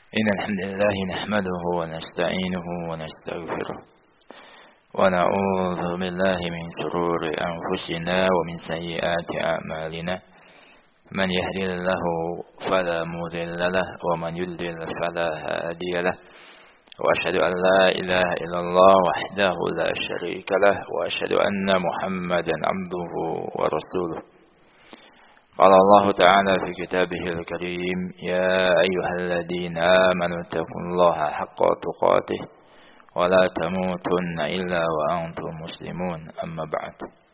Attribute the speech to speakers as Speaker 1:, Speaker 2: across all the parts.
Speaker 1: إن الحمد لله نحمده ونستعينه ونستغفره ونعوذ بالله من شرور أنفسنا ومن سيئات أعمالنا من يهدي الله فلا مضل له ومن يضلل فلا هادي له وأشهد أن لا إله إلا الله وحده لا شريك له وأشهد أن محمدا عبده ورسوله. قال الله تعالى في كتابه الكريم: يا أيها الذين آمنوا اتقوا الله حق تقاته ولا تموتن إلا وأنتم مسلمون. أما بعد.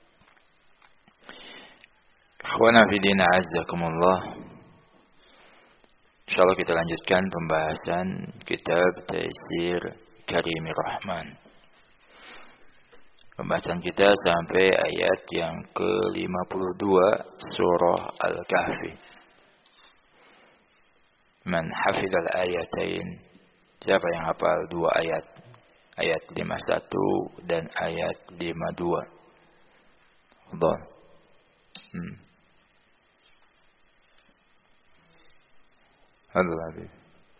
Speaker 1: Ikhwana fi din, azzakumullah. Insyaallah kita lanjutkan pembahasan kitab Taisir Karimir Rahman. Pembahasan kita sampai ayat yang ke-52 surah Al-Kahfi. Man hafidhal ayatain, siapa yang hafal dua ayat, ayat 51 dan ayat 52. Fadhal. Habib.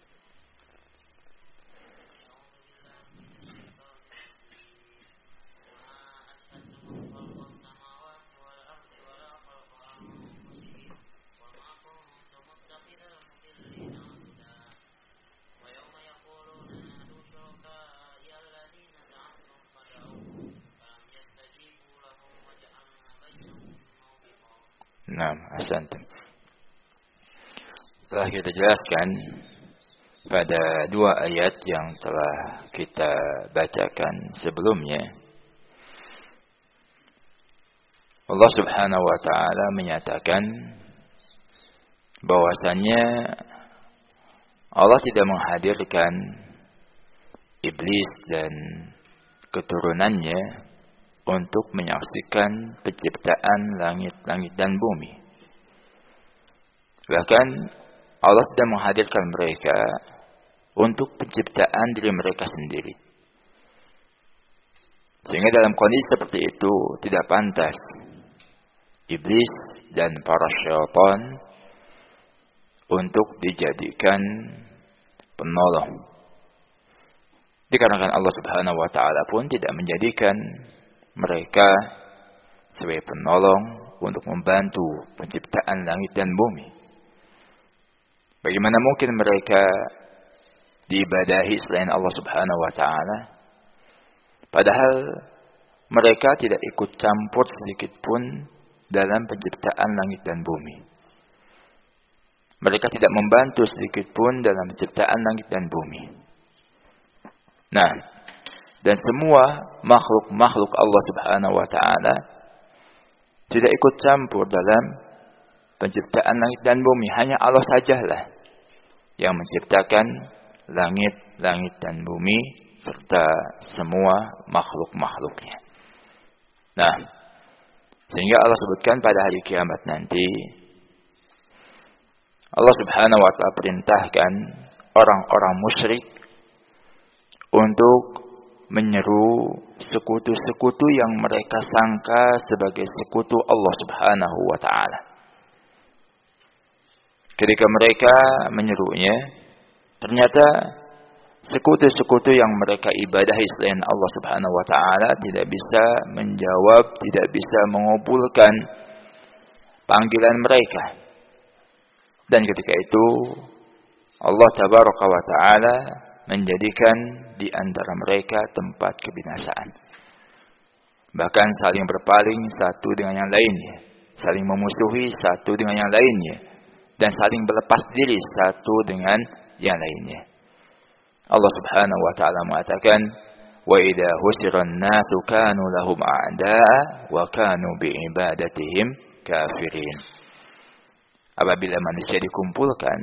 Speaker 1: Nah, ahsantum. Telah kita jelaskan pada dua ayat yang telah kita bacakan sebelumnya. Allah Subhanahu wa taala menyatakan bahwasannya Allah tidak menghadirkan iblis dan keturunannya untuk menyaksikan penciptaan langit-langit dan bumi. Bahkan Allah tidak menghadirkan mereka untuk penciptaan diri mereka sendiri. Sehingga dalam kondisi seperti itu tidak pantas iblis dan para syaitan untuk dijadikan penolong. Dikarenakan Allah Subhanahu wa taala pun tidak menjadikan mereka sebagai penolong untuk membantu penciptaan langit dan bumi. Bagaimana mungkin mereka diibadahi selain Allah Subhanahu wa taala? Padahal mereka tidak ikut campur sedikit pun dalam penciptaan langit dan bumi. Mereka tidak membantu sedikit pun dalam penciptaan langit dan bumi. Nah, dan semua makhluk-makhluk Allah Subhanahu wa taala tidak ikut campur dalam penciptaan langit dan bumi. Hanya Allah sajalah yang menciptakan langit-langit dan bumi serta semua makhluk-makhluknya. Nah, sehingga Allah sebutkan pada hari kiamat nanti Allah Subhanahu wa taala perintahkan orang-orang musyrik untuk menyeru sekutu-sekutu yang mereka sangka sebagai sekutu Allah Subhanahu wa taala. Ketika mereka menyerunya, ternyata sekutu-sekutu yang mereka ibadahi selain Allah Subhanahu wa taala tidak bisa menjawab, tidak bisa mengabulkan panggilan mereka. Dan ketika itu Allah Tabaraka wa taala menjadikan di antara mereka tempat kebinasaan. Bahkan saling berpaling satu dengan yang lainnya, saling memusuhi satu dengan yang lainnya, dan saling berlepas diri satu dengan yang lainnya. Allah Subhanahu wa taala mengatakan, "Wa idza husiran nasu kanu lahum a'da'a wa kanu bi'ibadatihim kafirin." Apabila manusia dikumpulkan,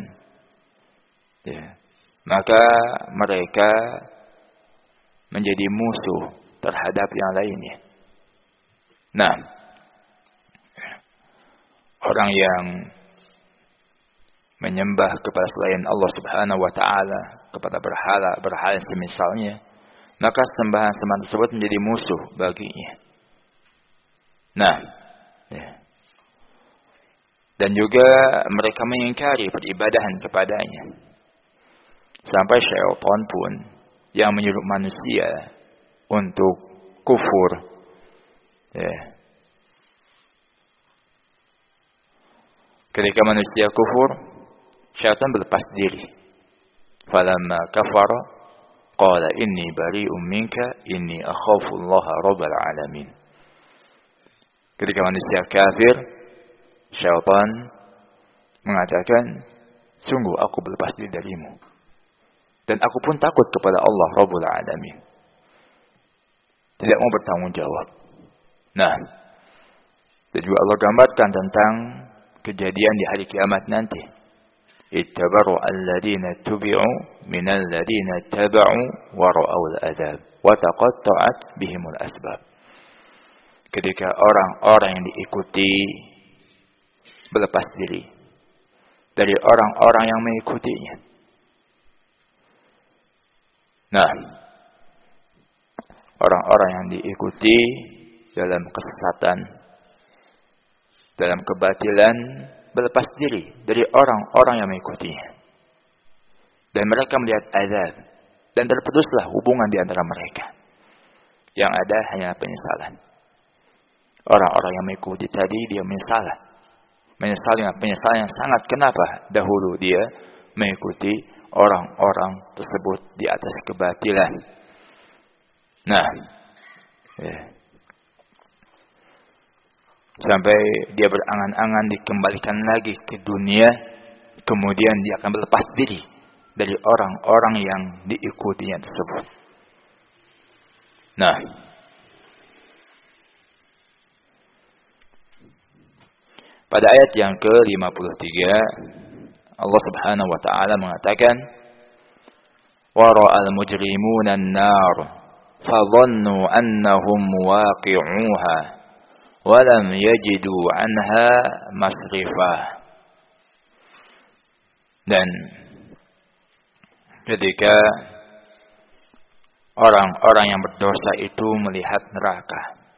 Speaker 1: maka mereka menjadi musuh terhadap yang lainnya. Nah, orang yang menyembah kepada selain Allah Subhanahu wa taala, kepada berhala semisalnya, maka sembahan-sembahan tersebut menjadi musuh baginya. Nah, dan juga mereka mengingkari peribadahan kepadanya. Sampai syaitan pun yang menyuruh manusia untuk kufur. Ketika manusia kufur, syaitan berlepas diri. Falamma kafara qala inni bari'um minka inni akhafu Allah rabbal alamin. Ketika manusia kafir, syaitan mengatakan, sungguh aku berlepas diri darimu. Dan aku pun takut kepada Allah Rabbul Alamin. Tidak mau bertanggung jawab. Nah, dan juga Allah gambarkan tentang kejadian di hari kiamat nanti. Ittabaru alladhina tubi'u minal ladhina taba'u wa ra'awul azab wa taqatta'at bihimul asbab. Ketika orang-orang yang diikuti berlepas diri dari orang-orang yang mengikutinya. Nah, orang-orang yang diikuti dalam kesesatan, dalam kebatilan, berlepas diri dari orang-orang yang mengikutinya. Dan mereka melihat azab. Dan terputuslah hubungan di antara mereka. Yang ada hanya penyesalan. Orang-orang yang mengikuti tadi, dia menyesal. Menyesal dengan penyesalan yang sangat. Kenapa? Dahulu dia mengikuti orang-orang tersebut di atas kebatilan. Nah, sampai dia berangan-angan dikembalikan lagi ke dunia, kemudian dia akan berlepas diri dari orang-orang yang diikutinya tersebut. Nah, pada ayat yang ke-53 Allah Subhanahu wa taala mengatakan, wa ra'al mujrimuna an-nar fadhannu annahum waqi'uha wa lam yajidu 'anha masrifa. Dan ketika orang-orang yang berdosa itu melihat neraka,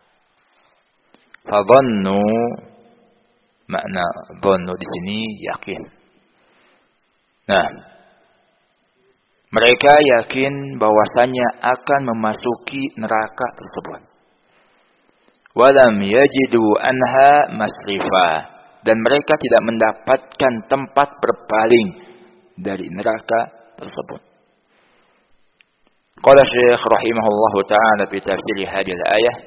Speaker 1: fadhannu, makna dhannu di sini yakin. Nah, mereka yakin bahwasanya akan memasuki neraka tersebut. Walam yajidu anha masrifa, dan mereka tidak mendapatkan tempat berpaling dari neraka tersebut. Qala Syekh rahimahullahu taala fi tafsir hadhihi al-ayah,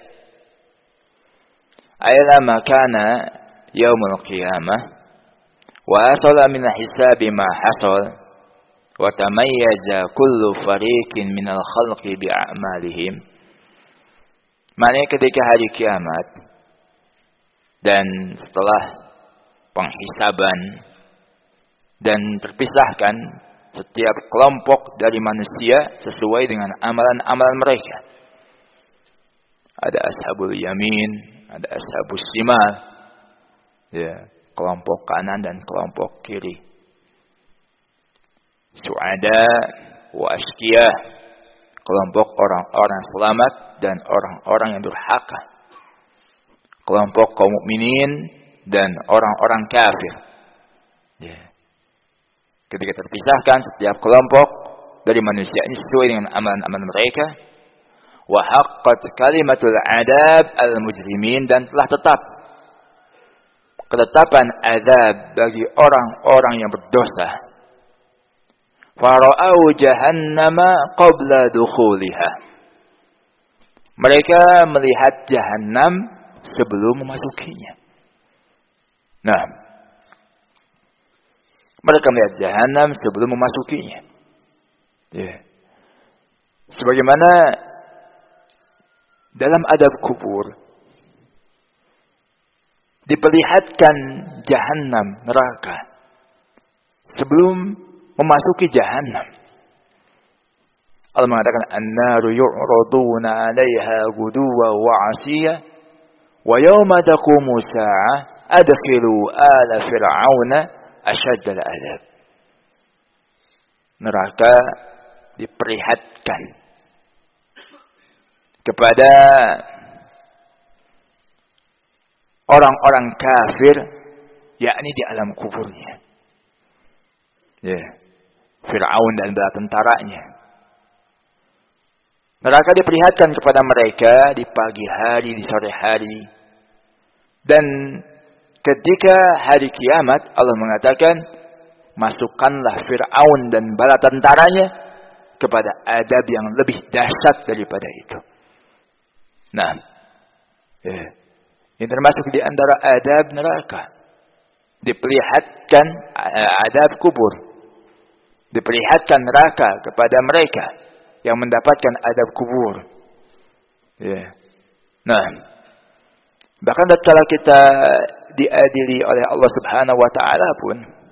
Speaker 1: aylama kana yaumul qiyamah wa asala min hisabi ma hasal wa tamayyaza kullu fariqin minal khalqi bi'amalihim. Maknanya ketika hari kiamat dan setelah penghisaban dan terpisahkan setiap kelompok dari manusia sesuai dengan amalan-amalan mereka. Ada ashabul yamin, ada ashabus shimal, ya, kelompok kanan dan kelompok kiri. Su'ada wa ashqiyah, kelompok orang-orang selamat dan orang-orang yang durhaka. Kelompok kaum mukminin dan orang-orang kafir. Ya. Ketika terpisahkan setiap kelompok dari manusia ini sesuai dengan amalan-amalan mereka. Wa haqqat kalimatul adab al-mujrimin, dan telah tetap ketetapan azab bagi orang-orang yang berdosa. Fara'au jahannama qabla dukhuliha. Mereka melihat jahannam sebelum memasukinya. Nah, mereka melihat jahannam sebelum memasukinya. Ya. Sebagaimana dalam adab kubur diperlihatkan jahannam, neraka, sebelum memasuki jahannam. Allah mengatakan, an-naru yu'raduna 'alaiha ghuduwan wa 'ashiyya wa yawma taqumu sa'ah adkhilu ala fir'auna asyaddal 'adzab. Neraka diperlihatkan kepada orang-orang kafir, yakni di alam kuburnya. Ya. Fir'aun dan bala tentaranya. Neraka diperlihatkan kepada mereka di pagi hari, di sore hari. Dan ketika hari kiamat, Allah mengatakan, masukkanlah Fir'aun dan bala tentaranya kepada adab yang lebih dahsyat daripada itu. Nah, ini termasuk di antara adab neraka. Diperlihatkan adab kubur. Diperlihatkan neraka kepada mereka yang mendapatkan adab kubur. Nah, bahkan tatkala kita diadili oleh Allah Subhanahu wa taala pun,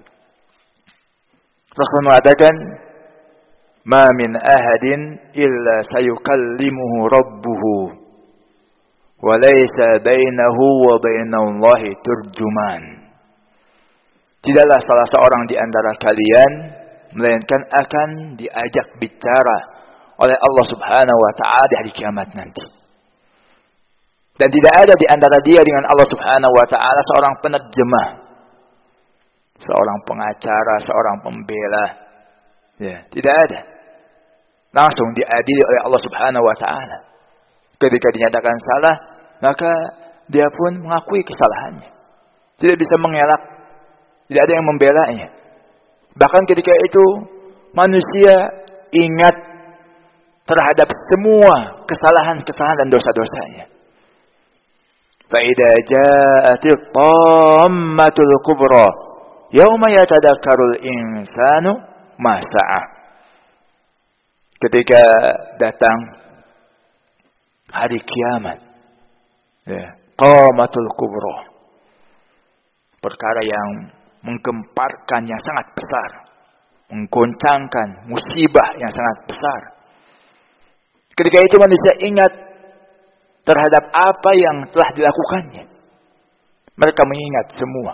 Speaker 1: Rasul mengatakan, "Ma min ahadin illa sayukallimuhu rabbuhu wa laysa bainahu wa bainallahi turjuman." Tidaklah salah seorang di antara kalian melainkan akan diajak bicara oleh Allah Subhanahu wa taala di hari kiamat nanti. Dan tidak ada di antara dia dengan Allah Subhanahu wa taala seorang penerjemah, seorang pengacara, seorang pembela. Tidak ada. Langsung diadili oleh Allah Subhanahu wa taala. Ketika dinyatakan salah, maka dia pun mengakui kesalahannya. Tidak bisa mengelak. Tidak ada yang membelanya. Bahkan ketika itu manusia ingat terhadap semua kesalahan-kesalahan dan dosa-dosanya. Fa idza ja'atil tammatul kubra yauma yatadakkarul insanu ma sa'a. Ketika datang hari kiamat, qamatul kubra, perkara yang menggemparkan yang sangat besar, menggoncangkan, musibah yang sangat besar. Ketika itu manusia ingat terhadap apa yang telah dilakukannya. Mereka mengingat semua.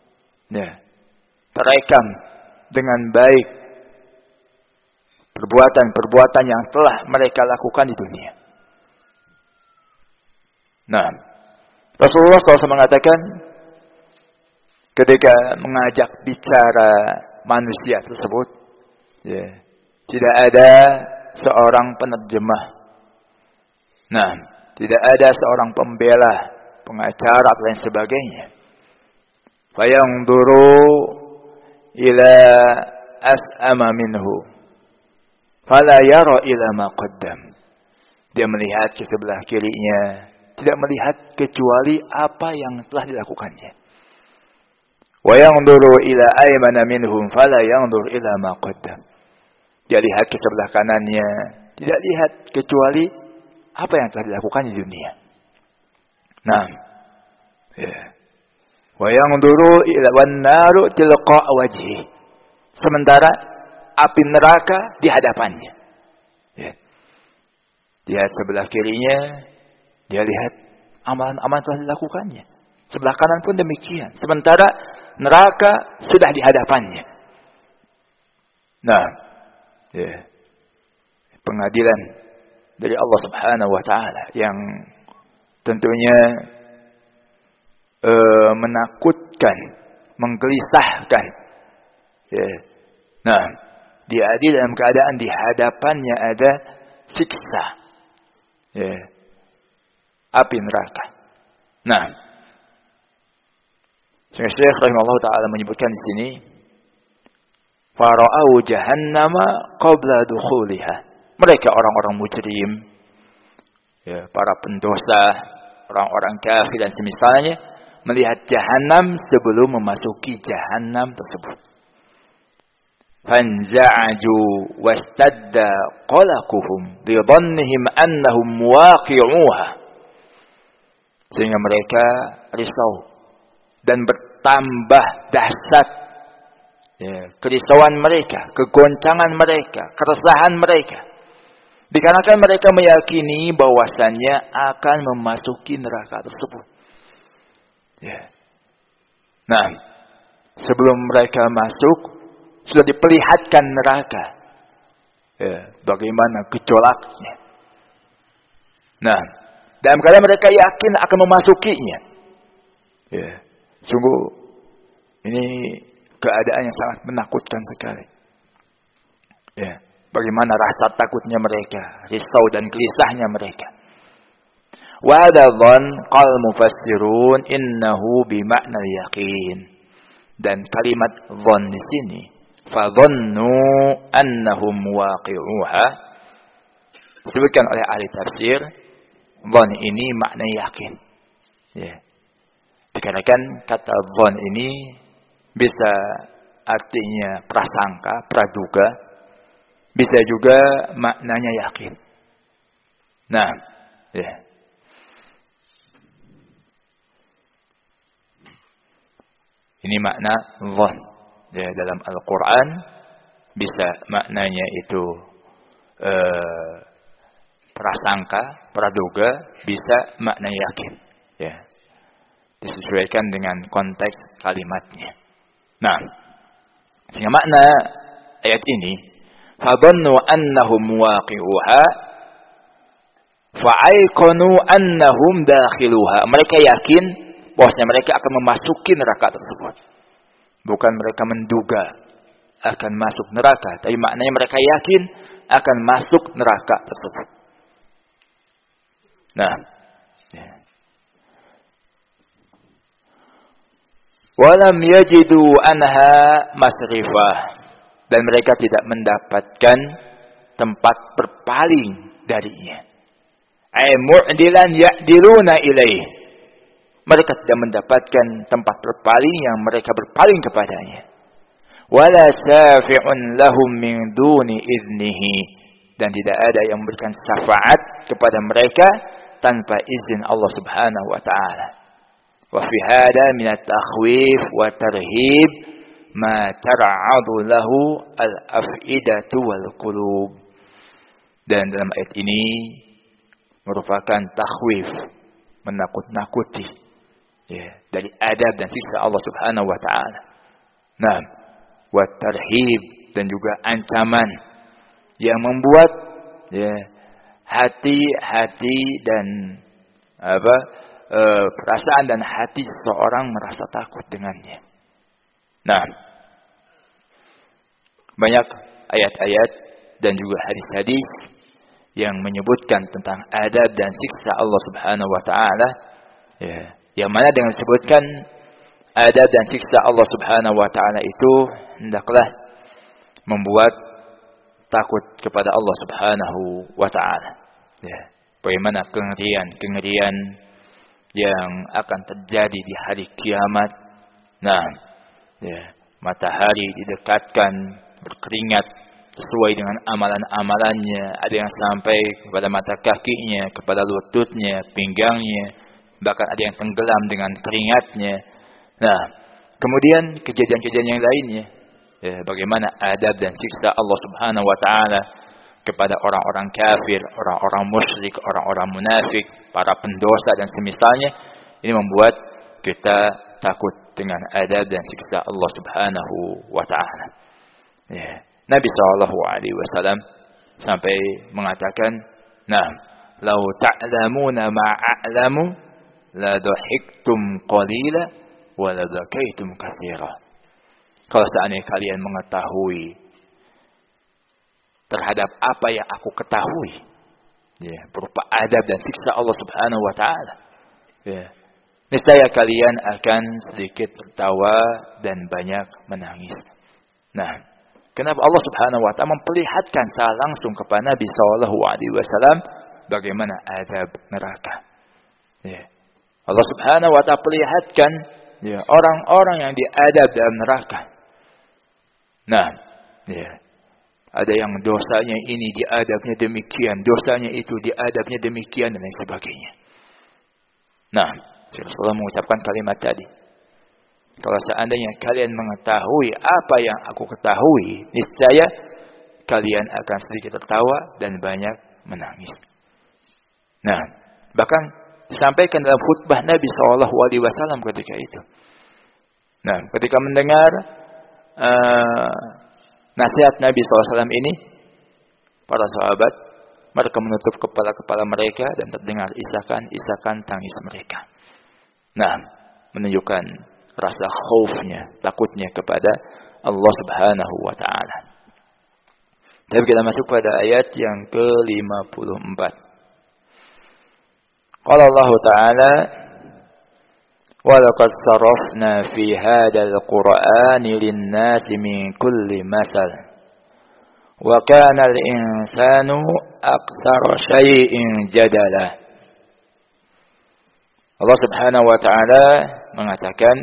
Speaker 1: Terekam dengan baik perbuatan-perbuatan yang telah mereka lakukan di dunia. Nah, Rasulullah SAW mengatakan, ketika mengajak bicara manusia tersebut, tidak ada seorang penerjemah. Nah, tidak ada seorang pembela, pengacara dan lain sebagainya. Fayanzuru ila as'ama minhu fala yara ila ma qaddam. Dia melihat ke sebelah kirinya, tidak melihat kecuali apa yang telah dilakukannya. Wa yanzuru ila aymana minhum fala yanzur ila ma qaddam. Dia lihat ke sebelah kanannya, tidak lihat kecuali apa yang telah dilakukan di dunia. Nah, wa yanzuru ila wan-naru tilqa wajhi. Sementara api neraka di hadapannya. Dia sebelah kirinya, dia lihat amalan-amalan telah dilakukannya. Sebelah kanan pun demikian. Sementara neraka sudah di hadapannya. Nah, pengadilan dari Allah Subhanahu wa taala yang tentunya menakutkan, menggelisahkan. Nah, dia adil dalam keadaan di hadapannya ada siksa, api neraka. Nah, Syekh rahimahullah taala menyebutkan di sini, fara'au jahannama qabla dukhuliha. Mereka orang-orang mujrim, para pendosa, orang-orang kafir dan semisalnya, melihat jahanam sebelum memasuki jahanam tersebut. Fanza'aju wastadda qalaquhum bi dhannihim annahum waqi'uha. Sehingga mereka risau dan bertambah dahsyat kerisauan mereka, kegoncangan mereka, keresahan mereka. Dikarenakan mereka meyakini bahwasannya akan memasuki neraka tersebut. Nah, sebelum mereka masuk, sudah diperlihatkan neraka. Bagaimana gejolaknya. Nah, dalam keadaan mereka yakin akan memasukinya. Sungguh, ini keadaan yang sangat menakutkan sekali. Ya, bagaimana rasa takutnya mereka, risau dan gelisahnya mereka. Wa dzan qal mufassirun innahu bima'na yaqin. Dan kalimat dzan di sini, fa dhannu annahum waqi'uha, disebutkan oleh ahli tafsir, dzan ini makna yakin. Ya. Dikarenakan kata dzan ini bisa artinya prasangka, praduga, bisa juga maknanya yakin. Nah, ya. Ini makna dzan. Ya, dalam Al-Quran bisa maknanya itu prasangka, praduga, bisa makna yakin. Ya. Disesuaikan dengan konteks kalimatnya. Nah, sehingga makna ayat ini, fadhannu annahum waqi'uha fa'ayqanu annahum dakhiluha. Mereka yakin bahwasanya mereka akan memasuki neraka tersebut. Bukan mereka menduga akan masuk neraka, tapi maknanya mereka yakin akan masuk neraka tersebut. Nah, ya. Walam yajidu anha masrifah, dan mereka tidak mendapatkan tempat berpaling darinya. Ay mu'dilan ya'diluna ilaih. Mereka tidak mendapatkan tempat berpaling yang mereka berpaling kepadanya. Wala safi'un lahum min duni idnihi, dan tidak ada yang memberikan syafaat kepada mereka tanpa izin Allah Subhanahu wa taala. Wa fi hada min at-takhwif wa tarhib ma tar'adu lahu al-af'idatu wal qulub. Dan dalam ayat ini merupakan takhwif, menakut-nakuti, ya, dari adab dan siksa Allah Subhanahu wa taala. Nah, wa tarhib, dan juga ancaman yang membuat, ya, hati-hati dan perasaan dan hati seseorang merasa takut dengannya. Nah, banyak ayat-ayat dan juga hadis-hadis yang menyebutkan tentang adab dan siksa Allah Subhanahu wa taala, ya, yang mana dengan disebutkan adab dan siksa Allah Subhanahu wa taala itu hendaklah membuat takut kepada Allah Subhanahu wa taala. Ya, bagaimana kengerian yang akan terjadi di hari kiamat. Nah, ya, matahari didekatkan berkeringat sesuai dengan amalan-amalannya. Ada yang sampai kepada mata kakinya, kepada lututnya, pinggangnya, bahkan ada yang tenggelam dengan keringatnya. Nah, kemudian kejadian-kejadian yang lainnya, ya, bagaimana adab dan siksa Allah Subhanahu wa taala kepada orang-orang kafir, orang-orang musyrik, orang-orang munafik, para pendosa dan semisalnya. Ini membuat kita takut dengan adab dan siksa Allah Subhanahu wa taala. Ya. Nabi SAW sampai mengatakan, "Nah, lau ta'lamuna ma a'lamu la dhahiktum qalila wa la zakaitum katsira." Kalau seandainya kalian mengetahui terhadap apa yang aku ketahui, ya, berupa adab dan siksa Allah Subhanahu wa taala, ya, niscaya kalian akan sedikit tertawa dan banyak menangis. Nah, kenapa Allah Subhanahu wa taala memperlihatkan secara langsung kepada Nabi sallallahu alaihi wasallam bagaimana adab neraka? Ya. Allah Subhanahu wa taala perlihatkan, ya, orang-orang yang diadab dalam neraka. Nah, ya, ada yang dosanya ini diadabnya demikian, dosanya itu diadabnya demikian, dan lain sebagainya. Nah, Rasulullah mengucapkan kalimat tadi, kalau seandainya kalian mengetahui apa yang aku ketahui, niscaya kalian akan sedikit tertawa dan banyak menangis. Nah, bahkan disampaikan dalam khutbah Nabi SAW ketika itu. Nah, ketika mendengar nasihat Nabi SAW ini, para sahabat mereka menutup kepala-kepala mereka dan terdengar isakan tangis mereka. Nah, menunjukkan rasa khaufnya, takutnya kepada Allah Subhanahu wa taala. Tapi kita masuk pada ayat yang ke-54. Qala Allah Ta'ala, wa laqad sarafna fi hadzal qur'ani lin-nasi min kulli masal wa kana al-insanu aktsara syai'in jadala. Allah Subhanahu wa Ta'ala mengatakan,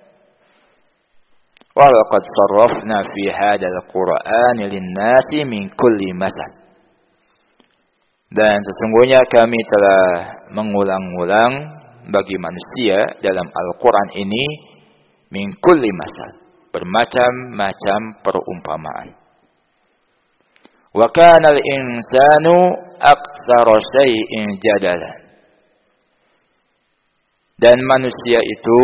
Speaker 1: wa laqad sarafna fi hadzal qur'ani lin-nasi min kulli masal. Dan sesungguhnya kami telah mengulang-ulang bagi manusia dalam Al-Quran ini min kulli masal, bermacam-macam perumpamaan. Wa kana al-insanu aktsara syai'in jadala. Dan manusia itu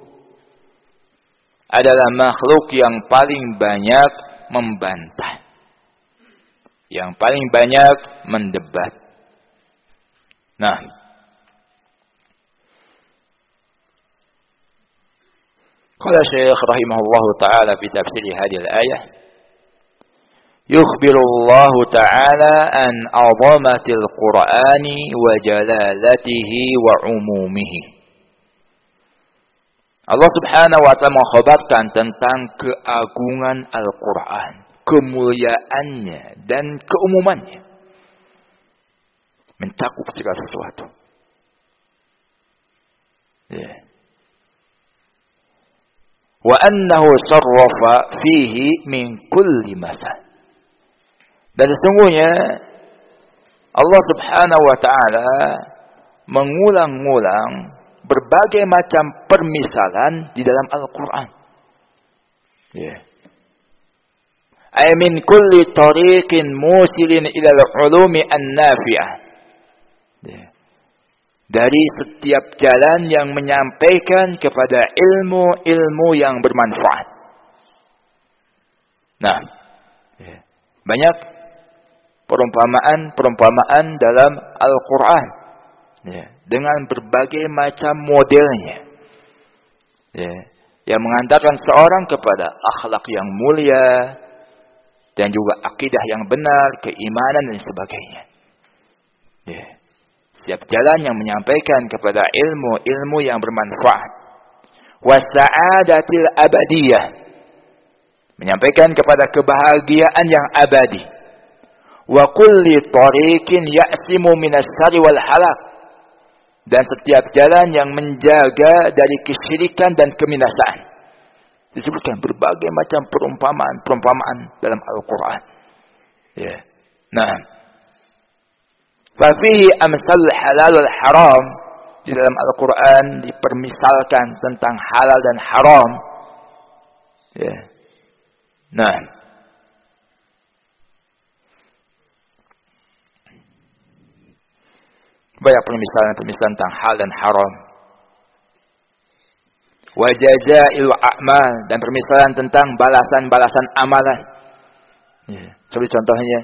Speaker 1: adalah makhluk yang paling banyak membantah, yang paling banyak mendebat. Nah, qala Syekh rahimahullah taala fi tafsir hadhihi al-ayah, yukhbiru Allah taala an 'azamatil Qur'ani wa jalalatihi wa umumihi. Allah Subhanahu wa Ta'ala mengkhabarkan tentang keagungan Al-Quran, kemuliaannya dan keumumannya, mencakup segala sesuatu. Wa annahu sarrafa fihi min kulli masal. Dan sesungguhnya Allah Subhanahu wa Ta'ala mengulang-ulang berbagai macam permisalan di dalam Al-Quran. Ay min kulli tariqin musilin ila al-ulumi an-nafi'ah. Dari setiap jalan yang menyampaikan kepada ilmu-ilmu yang bermanfaat. Nah, banyak perumpamaan dalam Al-Quran. Dengan berbagai macam modelnya, yang mengantarkan seorang kepada akhlak yang mulia dan juga akidah yang benar, keimanan dan sebagainya. Setiap jalan yang menyampaikan kepada ilmu-ilmu yang bermanfaat. Wasa'adatil abadiyah, menyampaikan kepada kebahagiaan yang abadi. Wa kulli tariqin ya'simu minas syarri wal halak, dan setiap jalan yang menjaga dari kesyirikan dan keminasaan. Disebutkan berbagai macam perumpamaan dalam Al-Quran. Nah, fa fihi amsal halal wal haram. Di dalam Al-Quran dipermisalkan tentang halal dan haram. Nah, banyak permisalan tentang hal dan haram. Wa jazaa'il a'mal, dan permisalan tentang balasan-balasan amalan. Seperti contohnya,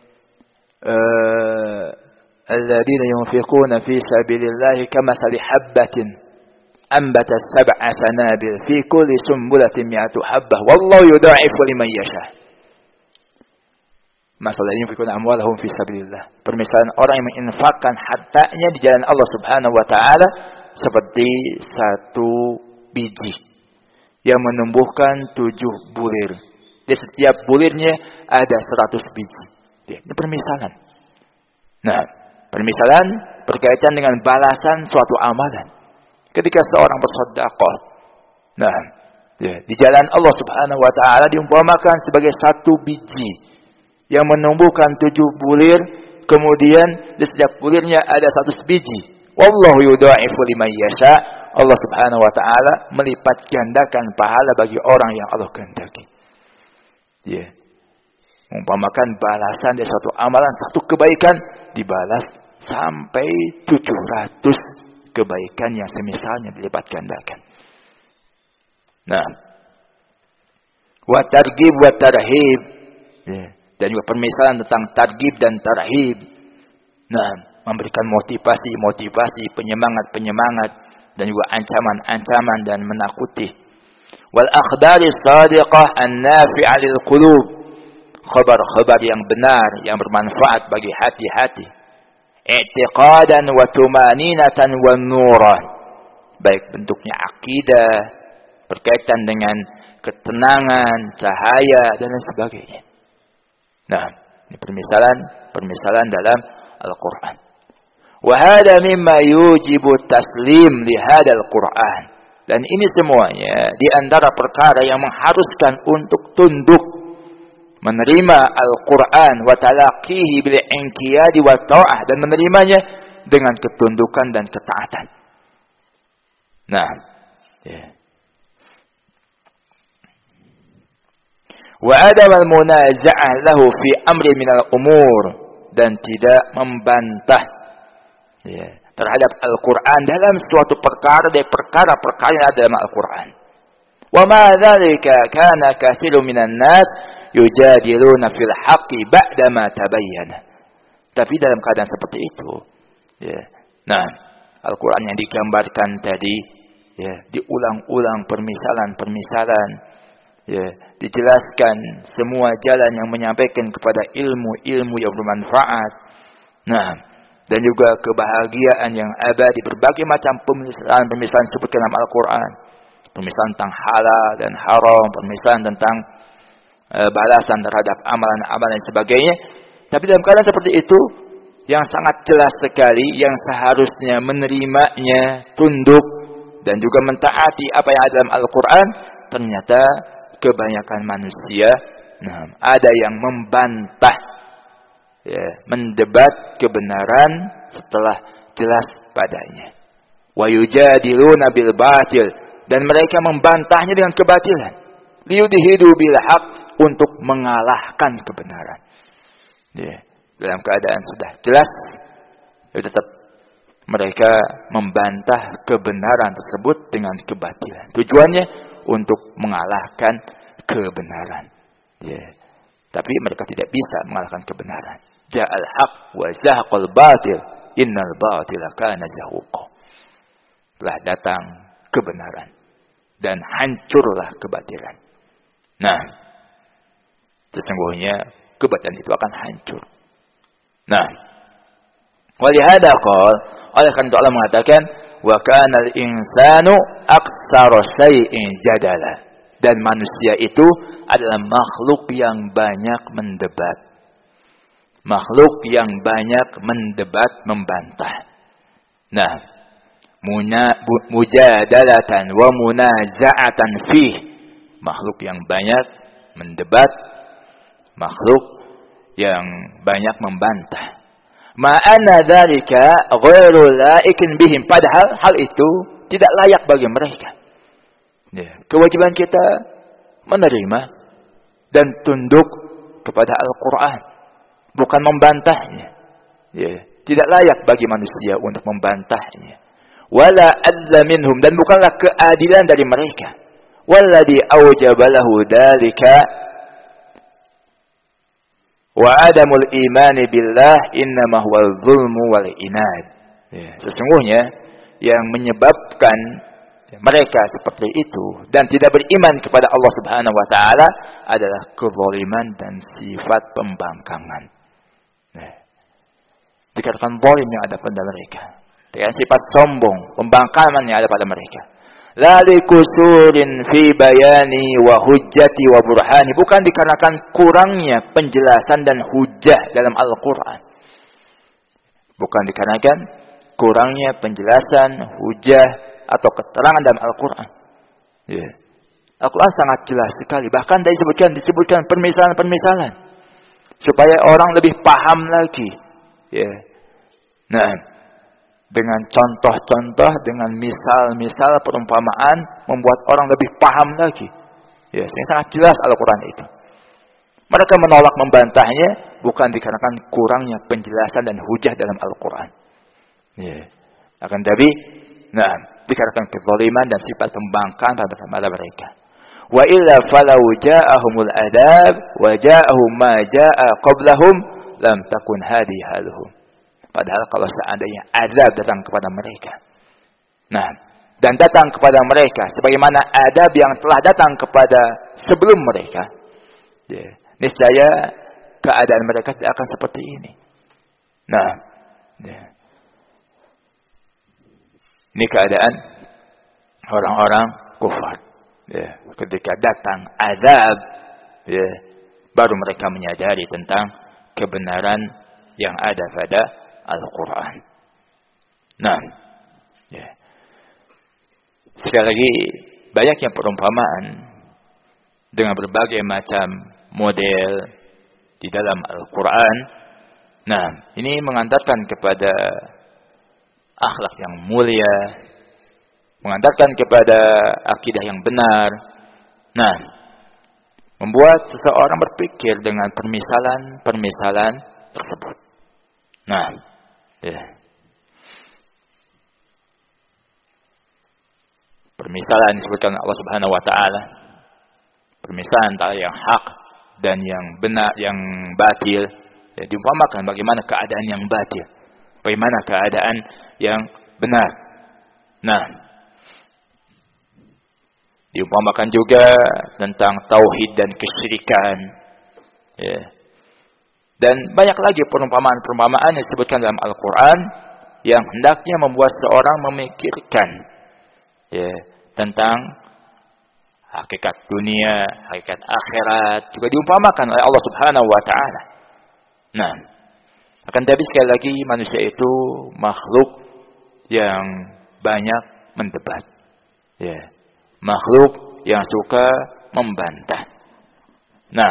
Speaker 1: alladzina yunfiquna fi sabilillahi kamathali habbatin anbatat sab'a sanabil fi kulli sumbulatin mi'atu habbah wallahu yudha'ifu liman yasha'. Masalah ini fikun amwalahum fi sabilillah. Permisalan orang yang menginfakkan hartanya di jalan Allah Subhanahu wa Ta'ala seperti satu biji yang menumbuhkan 7 bulir. Di setiap bulirnya ada 100 biji. Ini permisalan. Nah, permisalan berkaitan dengan balasan suatu amalan. Ketika seorang bersedekah, nah, di jalan Allah Subhanahu wa Ta'ala diumpamakan sebagai satu biji yang menumbuhkan 7 bulir, kemudian di setiap bulirnya ada 100 biji. Wallahu yudha'ifu liman yasha. Allah Subhanahu wa Ta'ala melipat gandakan pahala bagi orang yang Allah kehendaki. Mengumpamakan balasan dari suatu amalan, satu kebaikan dibalas sampai 700 kebaikan yang semisalnya dilipat gandakan. Nah, wa targhib wa tarhib. Dan juga permisalan tentang targhib dan tarhib. Nah, memberikan motivasi, penyemangat, dan juga ancaman dan menakuti. Wal akhdari shadiqah an-nafi'ah lil qulub khabar-khabar yang benar, yang bermanfaat bagi hati-hati. I'tiqadan wa tumaninatan wa nuran. Baik bentuknya akidah, berkaitan dengan ketenangan, cahaya, dan lain sebagainya. Nah, ini permisalan dalam Al-Quran. Wa hadha mimma yujibu taslim li hadzal Quran. Dan ini semuanya di antara perkara yang mengharuskan untuk tunduk menerima Al-Quran wa talaqihi bil inqiyadi wa ta'ah, dan menerimanya dengan ketundukan dan ketaatan. Nah, ya. Wa adam al-munaza'ah lahu fi amri minal umur, dan tidak membantah ya, terhadap Al-Quran dalam suatu perkara dari perkara-perkara yang ada dalam Al-Quran. Wa ma dzalika kana katsirun minan nas yujadiluna fil haqqi ba'da ma tabayyana. Tapi dalam keadaan seperti itu ya. Nah, Al-Quran yang digambarkan tadi ya, diulang-ulang permisalan-permisalan ya, dijelaskan semua jalan yang menyampaikan kepada ilmu-ilmu yang bermanfaat. Nah, dan juga kebahagiaan yang ada di berbagai macam permisalan disebutkan dalam Al-Quran. Permisalan tentang halal dan haram, permisalan tentang balasan terhadap amalan-amalan dan sebagainya. Tapi dalam keadaan seperti itu, yang sangat jelas sekali, yang seharusnya menerimanya, tunduk, dan juga mentaati apa yang ada dalam Al-Quran, ternyata kebanyakan manusia, nah, ada yang membantah, ya, mendebat kebenaran setelah jelas padanya. Wa yujadiluna bil batil, dan mereka membantahnya dengan kebatilan. Liyudhidu bil haq, untuk mengalahkan kebenaran. Ya, dalam keadaan sudah jelas, ya, tetap mereka membantah kebenaran tersebut dengan kebatilan. Tujuannya untuk mengalahkan kebenaran. Ya. Tapi mereka tidak bisa mengalahkan kebenaran. Ja'al haq wa zahaqal batil, innal batila kana zahuqa. Telah datang kebenaran dan hancurlah kebatilan. Nah, sesungguhnya kebatilan itu akan hancur. Nah, walihada qala, oleh karena itu Allah mengatakan, wa kana al-insanu aktsara syai'in jadala. Dan manusia itu adalah makhluk yang banyak mendebat. Makhluk yang banyak mendebat, membantah. Nah, mujadalatan wa munaza'atan fih. Makhluk yang banyak mendebat, makhluk yang banyak membantah. Ma'anna dzalika ghairu laikin bihim, padahal hal itu tidak layak bagi mereka. Ya, kewajiban kita menerima dan tunduk kepada Al-Quran, bukan membantahnya. Ya, tidak layak bagi manusia untuk membantahnya. Wala adla minhum, dan bukanlah keadilan dari mereka. Walladhi awjaba lahu dzalika wa adamul imani billah innama huwal zulmu wal inad. Ya, sesungguhnya yang menyebabkan mereka seperti itu dan tidak beriman kepada Allah Subhanahu wa taala adalah kezaliman dan sifat pembangkangan. Nah, dikatakan zalim yang ada pada mereka, dengan sifat sombong, pembangkangan yang ada pada mereka. La likusurin fi bayani wa hujjati wa burhani, bukan dikarenakan kurangnya penjelasan dan hujjah dalam Al-Quran. Bukan dikarenakan kurangnya penjelasan, hujjah atau keterangan dalam Al-Quran. Ya. Al-Quran sangat jelas sekali. Bahkan disebutkan permisalan-permisalan supaya orang lebih paham lagi. Ya. Nah, dengan contoh-contoh, dengan misal-misal perumpamaan membuat orang lebih paham lagi. Ya, sangat jelas Al-Quran itu. Mereka menolak membantahnya bukan dikarenakan kurangnya penjelasan dan hujah dalam Al-Quran. Ya. Akan tapi, nah, dikarenakan kezaliman dan sifat pembangkang pada mereka. Wa illa falau ja'ahumul adab wa ja'ahum ma ja'a qablahum lam takun hadi haluhum. Padahal kalau seandainya azab datang kepada mereka, nah, dan datang kepada mereka sebagaimana adab yang telah datang kepada sebelum mereka, ya, niscaya keadaan mereka tidak akan seperti ini. Nah, ini keadaan orang-orang kufar. Ya, ketika datang azab, ya, baru mereka menyadari tentang kebenaran yang ada pada Al-Quran. Nah, ya. Sekali lagi, banyaknya perumpamaan dengan berbagai macam model di dalam Al-Quran. Nah, ini mengantarkan kepada akhlak yang mulia, mengantarkan kepada akidah yang benar. Nah, membuat seseorang berpikir dengan permisalan-permisalan tersebut. Nah, ya. Permisalan disebutkan Allah Subhanahu wa taala. Permisalan antara yang hak dan yang benar, yang batil. Ya, diumpamakan bagaimana keadaan yang batil, bagaimana keadaan yang benar. Nah, diumpamakan juga tentang tauhid dan kesyirikan. Ya. Dan banyak lagi perumpamaan-perumpamaan yang disebutkan dalam Al-Quran yang hendaknya membuat seorang memikirkan, ya, tentang hakikat dunia, hakikat akhirat, juga diumpamakan oleh Allah Subhanahu wa taala. Nah, akan tapi sekali lagi manusia itu makhluk yang banyak mendebat. Ya. Makhluk yang suka membantah. Nah,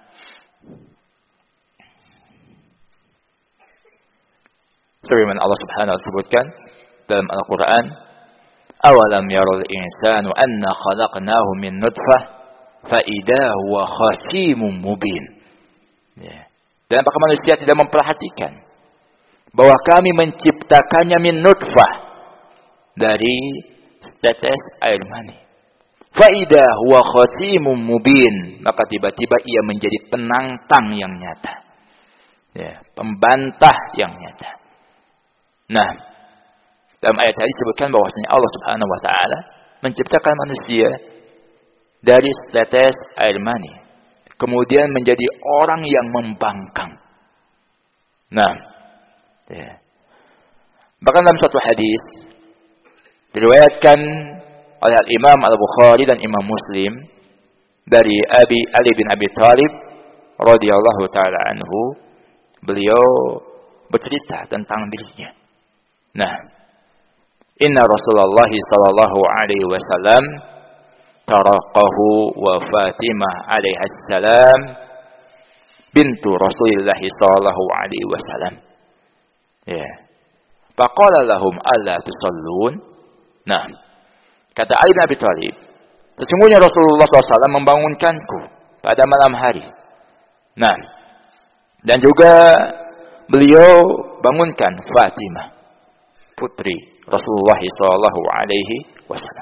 Speaker 1: sebagaimana Allah Subhanahu wa taala sebutkan dalam Al-Quran, awalam yarul insanu anna khalaqnahu min nutfah fa idza huwa khasimun mubin. Ya. Dan apakah manusia tidak memperhatikan bahwa kami menciptakannya min nutfah, dari tetes air mani. Fa idza huwa khasimun mubin, maka tiba-tiba ia menjadi penantang yang nyata. Ya, pembantah yang nyata. Nah, dalam ayat tadi disebutkan bahwasanya Allah Subhanahu wa taala menciptakan manusia dari setetes air mani, kemudian menjadi orang yang membangkang. Nah, ya. Bahkan dalam satu hadis diriwayatkan oleh Imam Al-Bukhari dan Imam Muslim dari Ali bin Abi Thalib radhiyallahu taala anhu, beliau bercerita tentang dirinya. Nah, inna Rasulullah sallallahu alaihi wasallam taraqahu wa Fatimah alaiha salam bintu Rasulillah sallallahu alaihi wasallam. Ya. Faqala lahum alla tusallun. Nah, kata Ali bin Abi Thalib, sesungguhnya Rasulullah SAW membangunkanku pada malam hari. Nah, dan juga beliau bangunkan Fatimah, putri Rasulullah SAW.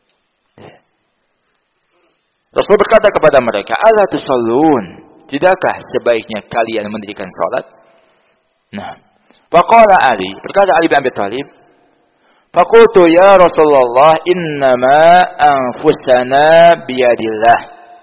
Speaker 1: Rasul berkata kepada mereka, "Ala tusallun? Tidakkah sebaiknya kalian mendirikan salat?" Nah, faqala Ali, berkata Ali bin Abi Thalib, faqultu ya Rasulullah innama anfusana biyadillah.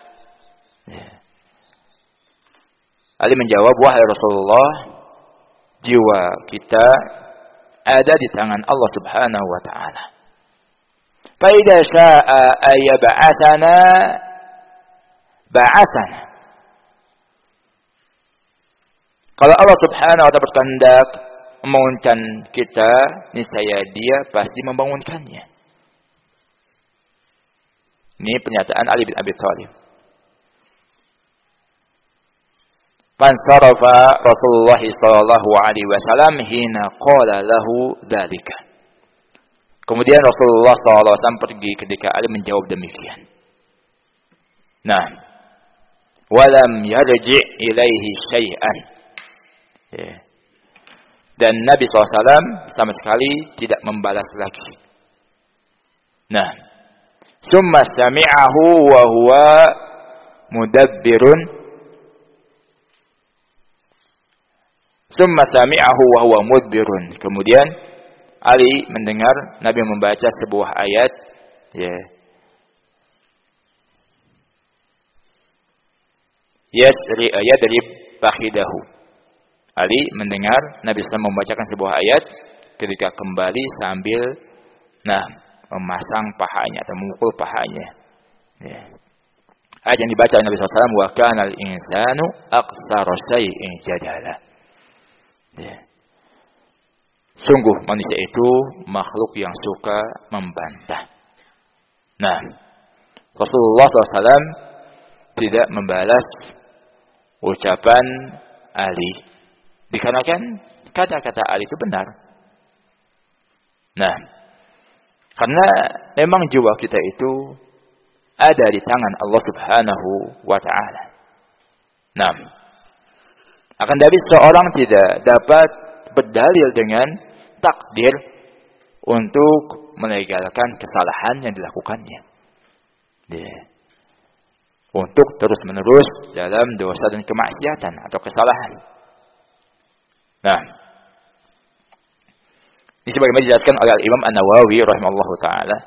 Speaker 1: Ali menjawab, wahai Rasulullah, jiwa kita ada di tangan Allah Subhanahu wa taala. Fa idza syaa'a ayyab'atsana ba'atsana. Kalau Allah Subhanahu wa taala berkehendak membangunkan kita, niscaya Dia pasti membangunkannya. Ini pernyataan Ali bin Abi Thalib. Fansarafa Rasulullah sallallahu alaihi wasallam hina qala lahu dzalika. Kemudian Rasulullah sallallahu alaihi wasallam pergi ketika Ali menjawab demikian. Nah, walam yarji ilaihi syai'an. Ya. Dan Nabi SAW sama sekali tidak membalas lagi. Nah, summa sami'ahu wa huwa mudabbirun. Summa sami'ahu wa huwa mudbirun. Kemudian Ali mendengar Nabi membaca sebuah ayat, ya. yadrib fakhidahu. Ali mendengar Nabi SAW membacakan sebuah ayat ketika kembali sambil memasang pahanya atau memukul pahanya. Ya. Ayat yang dibaca oleh Nabi SAW, wa kanal insanu aqsara syai'in jadala. Ya. Sungguh manusia itu makhluk yang suka membantah. Nah, Rasulullah SAW tidak membalas ucapan Ali, dikarenakan kata-kata Ali itu benar. Nah, karena memang jiwa kita itu ada di tangan Allah Subhanahu wa ta'ala. Nah, akan dari seorang tidak dapat berdalil dengan takdir untuk melegalkan kesalahan yang dilakukannya. Untuk terus-menerus dalam dosa dan kemaksiatan atau kesalahan. Nah, ini sebagaimana dijelaskan oleh Imam An-Nawawi rahimahullahu taala.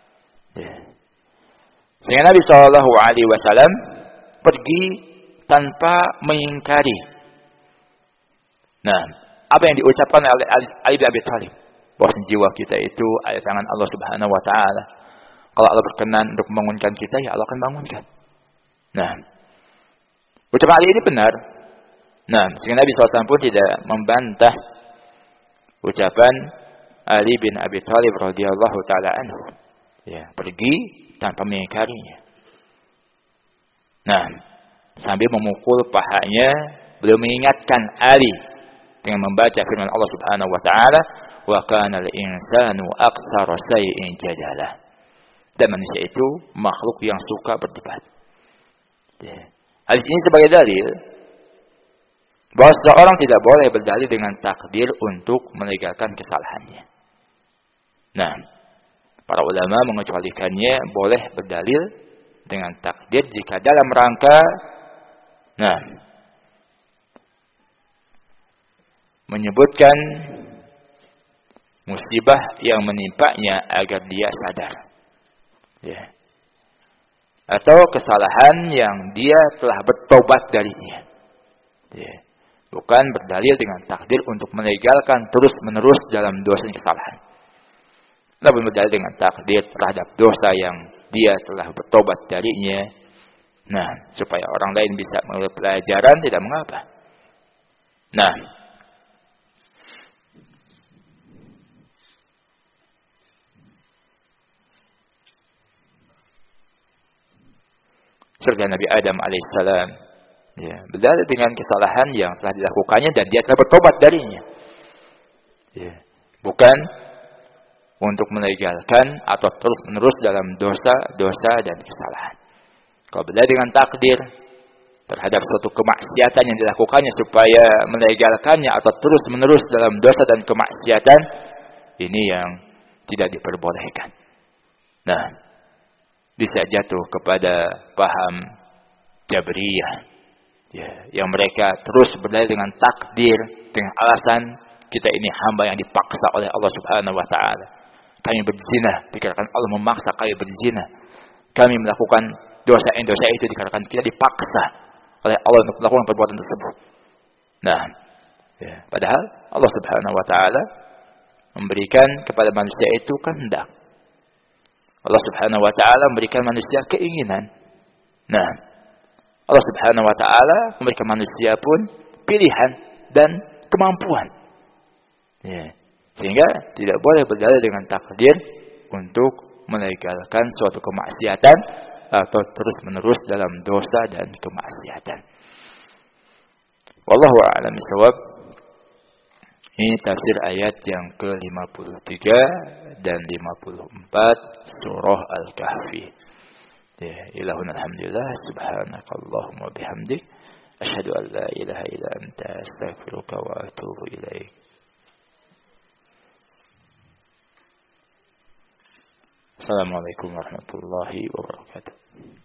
Speaker 1: Sehingga Nabi sallallahu alaihi wasallam pergi tanpa mengingkari. Nah, apa yang diucapkan oleh Ali bin Abi Thalib, bahwa jiwa kita itu ada tangan Allah Subhanahu wa taala. Kalau Allah berkenan untuk membangunkan kita, ya Allah akan bangunkan. Nah, ucapan Ali ini benar. Nah, sehingga Nabi SAW pun tidak membantah ucapan Ali bin Abi Thalib radhiyallahu taala anhu. Ya, pergi tanpa mengingkarinya. Nah, sambil memukul pahanya, beliau mengingatkan Ali dengan membaca firman Allah Subhanahu wa taala, wa kana al-insanu aktsara syai'in jadala. Dan manusia itu makhluk yang suka berdebat. Hadis ini sebagai dalil bahwa seorang tidak boleh berdalil dengan takdir untuk melegalkan kesalahannya. Nah, para ulama mengecualikannya boleh berdalil dengan takdir jika dalam rangka menyebutkan musibah yang menimpanya agar dia sadar. Ya. Atau kesalahan yang dia telah bertobat darinya. Ya. Bukan berdalil dengan takdir untuk melegalkan terus-menerus dalam dosa dan kesalahan. Namun berdalil dengan takdir terhadap dosa yang dia telah bertobat darinya. Nah, supaya orang lain bisa mengambil pelajaran, tidak mengapa. Nah, seperti Nabi Adam alaihissalam, ya, berdalil dengan kesalahan yang telah dilakukannya dan dia telah bertobat darinya. Ya, bukan untuk melegalkan atau terus-menerus dalam dosa dan kesalahan. Kalau berdalil dengan takdir terhadap suatu kemaksiatan yang dilakukannya supaya melegalkannya atau terus-menerus dalam dosa dan kemaksiatan, ini yang tidak diperbolehkan. Nah, bisa jatuh kepada paham Jabriyah, ya, yang mereka terus berdalil dengan takdir dengan alasan kita ini hamba yang dipaksa oleh Allah Subhanahu wa taala. Kami berzina dikarenakan Allah memaksa kami berzina. Kami melakukan dosa itu dikarenakan kita dipaksa oleh Allah untuk melakukan perbuatan tersebut. Nah, ya, padahal Allah Subhanahu wa taala memberikan kepada manusia itu kehendak. Allah Subhanahu wa taala memberikan manusia keinginan. Nah, Allah Subhanahu wa taala memberikan manusia pun pilihan dan kemampuan. Ya. Sehingga tidak boleh berdalil dengan takdir untuk melegalkan suatu kemaksiatan atau terus-menerus dalam dosa dan kemaksiatan. Wallahu a'lam bishawab. Ini tafsir ayat yang ke-53 dan 54 surah Al-Kahfi. Ya, ilahun alhamdulillah, subhanakallahumma bihamdik, asyhadu an la ilaha illa anta, astaghfiruka wa atubu ilaik. Assalamualaikum warahmatullahi wabarakatuh.